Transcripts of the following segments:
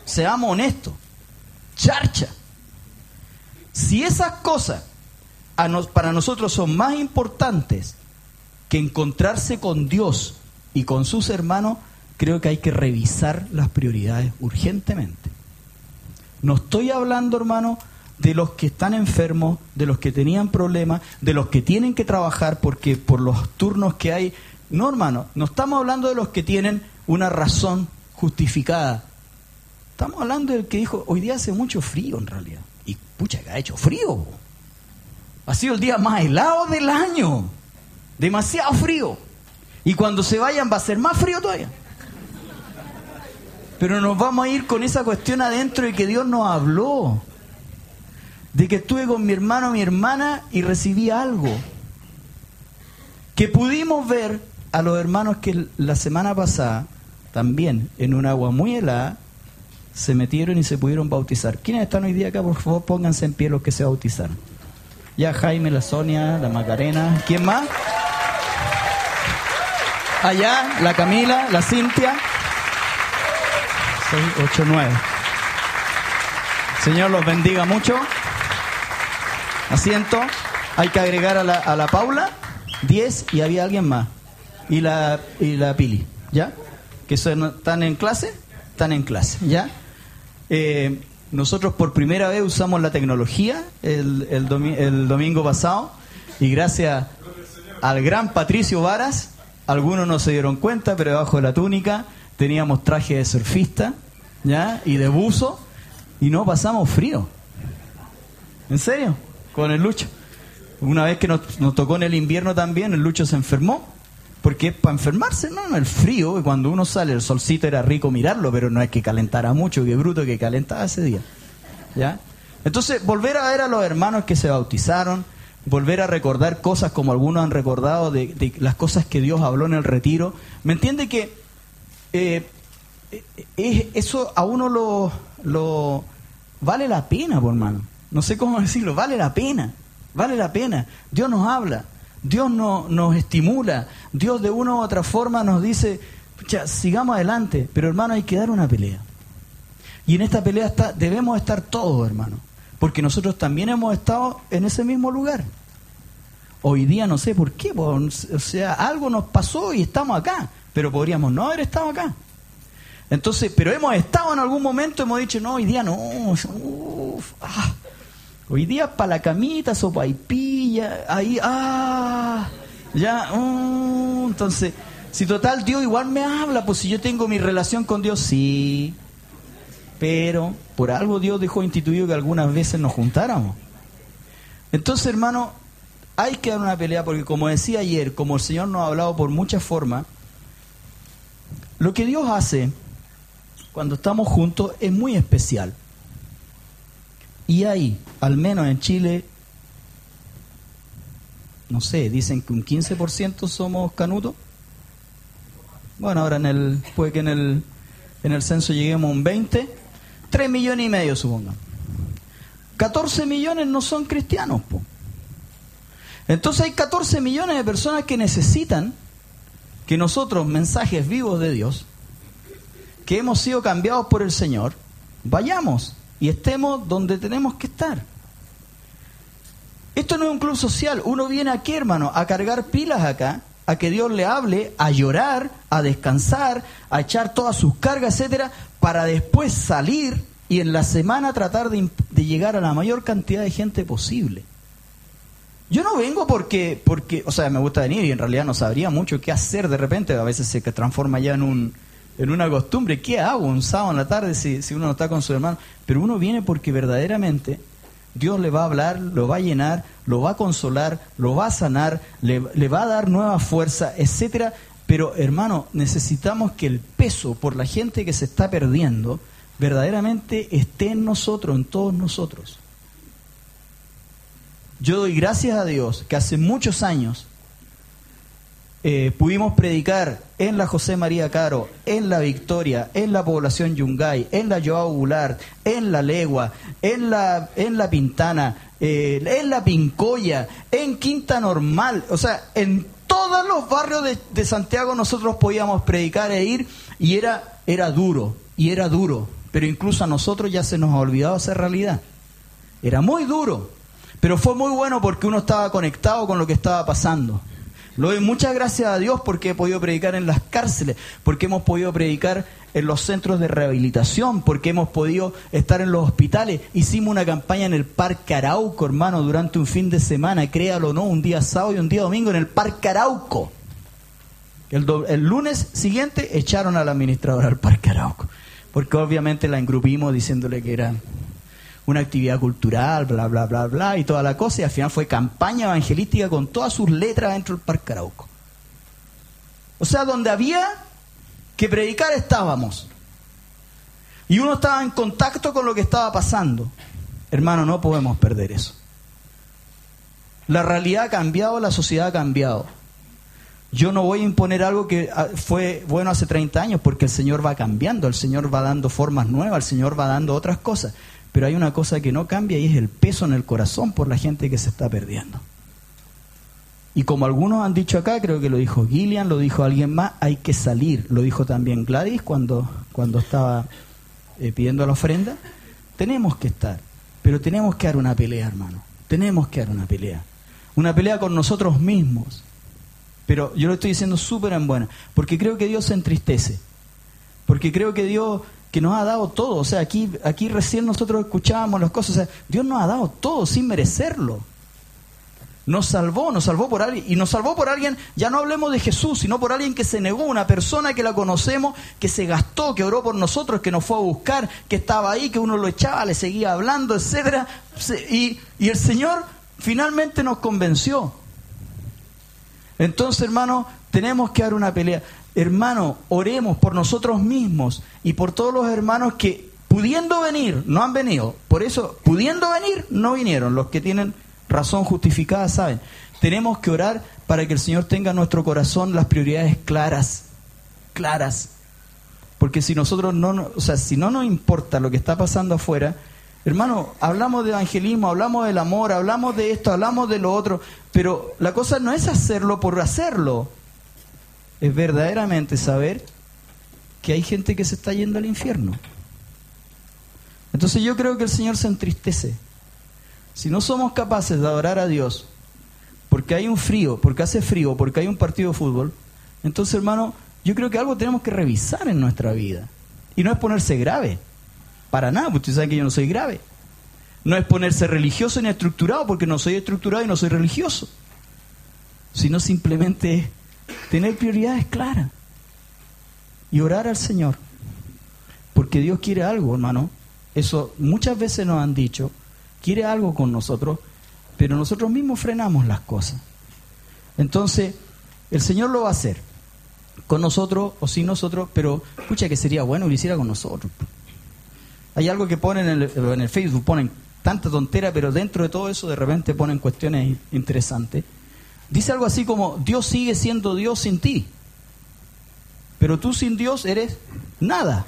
Seamos honestos. Charcha. Si esas cosas para nosotros son más importantes que encontrarse con Dios y con sus hermanos, creo que hay que revisar las prioridades urgentemente. No estoy hablando, hermano, de los que están enfermos, de los que tenían problemas, de los que tienen que trabajar porque por los turnos que hay. No, hermano, no estamos hablando de los que tienen una razón justificada. Estamos hablando del que dijo, hoy día hace mucho frío en realidad. Y pucha que ha hecho frío. Ha sido el día más helado del año. Demasiado frío. Y cuando se vayan va a ser más frío todavía. Pero nos vamos a ir con esa cuestión adentro de que Dios nos habló. De que estuve con mi hermano o mi hermana y recibí algo. Que pudimos ver a los hermanos que la semana pasada, también en un agua muy helada, se metieron y se pudieron bautizar. ¿Quiénes están hoy día acá? Por favor, pónganse en pie los que se bautizaron. Ya Jaime, la Sonia, la Macarena. ¿Quién más? Allá, la Camila, la Cintia. 6, 8, 9. Señor los bendiga mucho. Asiento. Hay que agregar a la Paula, 10, y había alguien más. Y la Pili, ¿ya? Que están en clase, ¿ya? Nosotros por primera vez usamos la tecnología el domingo pasado, y gracias al gran Patricio Varas, algunos no se dieron cuenta, pero debajo de la túnica teníamos traje de surfista, ¿ya? Y de buzo, y no pasamos frío. ¿En serio? Con el Lucho. Una vez que nos tocó en el invierno también, el Lucho se enfermó, porque es para enfermarse, ¿no? El frío, y cuando uno sale, el solcito era rico mirarlo, pero no es que calentara mucho, que bruto que calentaba ese día, ¿ya? Entonces, volver a ver a los hermanos que se bautizaron, volver a recordar cosas como algunos han recordado de las cosas que Dios habló en el retiro. ¿Me entiende que eso a uno lo vale la pena, por hermano? No sé cómo decirlo, vale la pena. Dios nos habla, Dios nos estimula, Dios de una u otra forma nos dice, sigamos adelante, pero hermano, hay que dar una pelea. Y en esta pelea debemos estar todos, hermano, porque nosotros también hemos estado en ese mismo lugar. Hoy día no sé por qué, o sea, algo nos pasó y estamos acá, pero podríamos no haber estado acá. Entonces, pero hemos estado en algún momento, hemos dicho, no, hoy día no, hoy día para la camita, sopaipilla, ahí, ya, entonces, si total Dios igual me habla, pues si yo tengo mi relación con Dios, sí, pero por algo Dios dejó instituido que algunas veces nos juntáramos. Entonces, hermano, hay que dar una pelea, porque como decía ayer, como el Señor nos ha hablado por muchas formas, lo que Dios hace cuando estamos juntos es muy especial. Y ahí, al menos en Chile, no sé, dicen que un 15% somos canutos. Bueno, ahora puede que en el censo lleguemos a un 20, 3,5 millones supongamos. 14 millones no son cristianos, po. Entonces hay 14 millones de personas que necesitan que nosotros, mensajes vivos de Dios, que hemos sido cambiados por el Señor, vayamos y estemos donde tenemos que estar. Esto no es un club social. Uno viene aquí, hermano, a cargar pilas acá, a que Dios le hable, a llorar, a descansar, a echar todas sus cargas, etcétera, para después salir y en la semana tratar de llegar a la mayor cantidad de gente posible. Yo no vengo porque, o sea, me gusta venir y en realidad no sabría mucho qué hacer de repente. A veces se transforma ya en una costumbre. ¿Qué hago un sábado en la tarde si uno no está con su hermano? Pero uno viene porque verdaderamente Dios le va a hablar, lo va a llenar, lo va a consolar, lo va a sanar, le va a dar nueva fuerza, etcétera. Pero, hermano, necesitamos que el peso por la gente que se está perdiendo verdaderamente esté en nosotros, en todos nosotros. Yo doy gracias a Dios que hace muchos años pudimos predicar en la José María Caro, en la Victoria, en la población Yungay, en la Joao Goulart, en la Legua, en la Pintana, en la Pincoya, en Quinta Normal, o sea, en todos los barrios de Santiago nosotros podíamos predicar e ir, y era duro, pero incluso a nosotros ya se nos ha olvidado esa realidad. Era muy duro, pero fue muy bueno porque uno estaba conectado con lo que estaba pasando. Le doy muchas gracias a Dios porque he podido predicar en las cárceles, porque hemos podido predicar en los centros de rehabilitación, porque hemos podido estar en los hospitales. Hicimos una campaña en el Parque Arauco, hermano, durante un fin de semana, créalo o no, un día sábado y un día domingo en el Parque Arauco. El lunes siguiente echaron a la administradora al Parque Arauco, porque obviamente la engrupimos diciéndole que era una actividad cultural, bla, bla, bla, bla, y toda la cosa, y al final fue campaña evangelística con todas sus letras dentro del Parque Arauco. O sea, donde había que predicar estábamos. Y uno estaba en contacto con lo que estaba pasando. Hermano, no podemos perder eso. La realidad ha cambiado, la sociedad ha cambiado. Yo no voy a imponer algo que fue bueno hace 30 años, porque el Señor va cambiando, el Señor va dando formas nuevas, el Señor va dando otras cosas. Pero hay una cosa que no cambia y es el peso en el corazón por la gente que se está perdiendo. Y como algunos han dicho acá, creo que lo dijo Gillian, lo dijo alguien más, hay que salir. Lo dijo también Gladys cuando estaba pidiendo la ofrenda. Tenemos que estar, pero tenemos que dar una pelea, hermano. Tenemos que dar una pelea. Una pelea con nosotros mismos. Pero yo lo estoy diciendo súper en buena, porque creo que Dios se entristece. Porque creo que Dios que nos ha dado todo. O sea, aquí recién nosotros escuchábamos las cosas. O sea, Dios nos ha dado todo sin merecerlo. Nos salvó por alguien. Y nos salvó por alguien, ya no hablemos de Jesús, sino por alguien que se negó, una persona que la conocemos, que se gastó, que oró por nosotros, que nos fue a buscar, que estaba ahí, que uno lo echaba, le seguía hablando, etcétera. Y el Señor finalmente nos convenció. Entonces, hermano, tenemos que dar una pelea. Hermano, oremos por nosotros mismos y por todos los hermanos que, pudiendo venir, no han venido. Por eso, pudiendo venir, no vinieron. Los que tienen razón justificada saben. Tenemos que orar para que el Señor tenga en nuestro corazón las prioridades claras. Porque si nosotros si no nos importa lo que está pasando afuera, hermano, hablamos de evangelismo, hablamos del amor, hablamos de esto, hablamos de lo otro, pero la cosa no es hacerlo por hacerlo. Es verdaderamente saber que hay gente que se está yendo al infierno. Entonces yo creo que el Señor se entristece. Si no somos capaces de adorar a Dios, porque hay un frío, porque hace frío, porque hay un partido de fútbol, entonces, hermano, yo creo que algo tenemos que revisar en nuestra vida. Y no es ponerse grave, para nada, porque ustedes saben que yo no soy grave. No es ponerse religioso ni estructurado, porque no soy estructurado y no soy religioso. Sino simplemente tener prioridades claras y orar al Señor, porque Dios quiere algo, hermano. Eso muchas veces nos han dicho, quiere algo con nosotros, pero nosotros mismos frenamos las cosas. Entonces el Señor lo va a hacer con nosotros o sin nosotros, pero escucha que sería bueno que lo hiciera con nosotros. Hay algo que ponen en el Facebook, ponen tanta tontera, pero dentro de todo eso de repente ponen cuestiones interesantes. Dice algo así como, Dios sigue siendo Dios sin ti, pero tú sin Dios eres nada.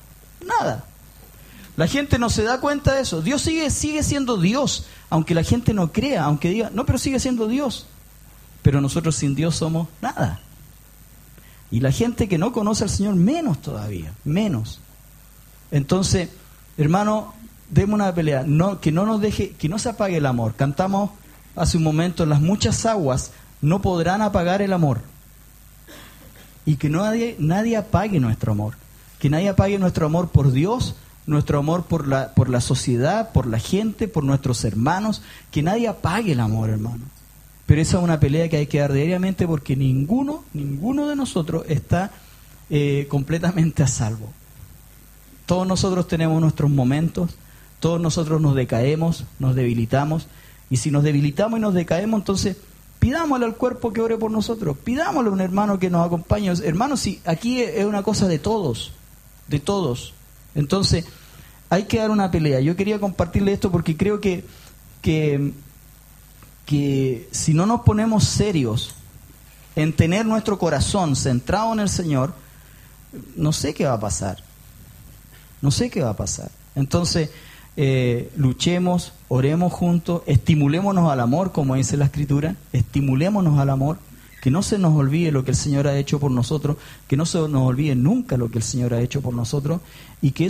La gente no se da cuenta de eso. Dios sigue siendo Dios, aunque la gente no crea, aunque diga, no, pero sigue siendo Dios. Pero nosotros sin Dios somos nada. Y la gente que no conoce al Señor, menos todavía, menos. Entonces, hermano, demos una pelea, que no nos deje, que no se apague el amor. Cantamos hace un momento, las muchas aguas no podrán apagar el amor. Y que nadie apague nuestro amor. Que nadie apague nuestro amor por Dios, nuestro amor por la sociedad, por la gente, por nuestros hermanos. Que nadie apague el amor, hermano. Pero esa es una pelea que hay que dar diariamente, porque ninguno de nosotros está completamente a salvo. Todos nosotros tenemos nuestros momentos, todos nosotros nos decaemos, nos debilitamos, y si nos debilitamos y nos decaemos, entonces pidámosle al cuerpo que ore por nosotros, pidámosle a un hermano que nos acompañe. Hermanos, si aquí es una cosa de todos, entonces hay que dar una pelea. Yo quería compartirle esto porque creo que si no nos ponemos serios en tener nuestro corazón centrado en el Señor, no sé qué va a pasar. Entonces, luchemos, oremos juntos, estimulémonos al amor, como dice la Escritura, estimulémonos al amor, que no se nos olvide lo que el Señor ha hecho por nosotros, que no se nos olvide nunca lo que el Señor ha hecho por nosotros, y que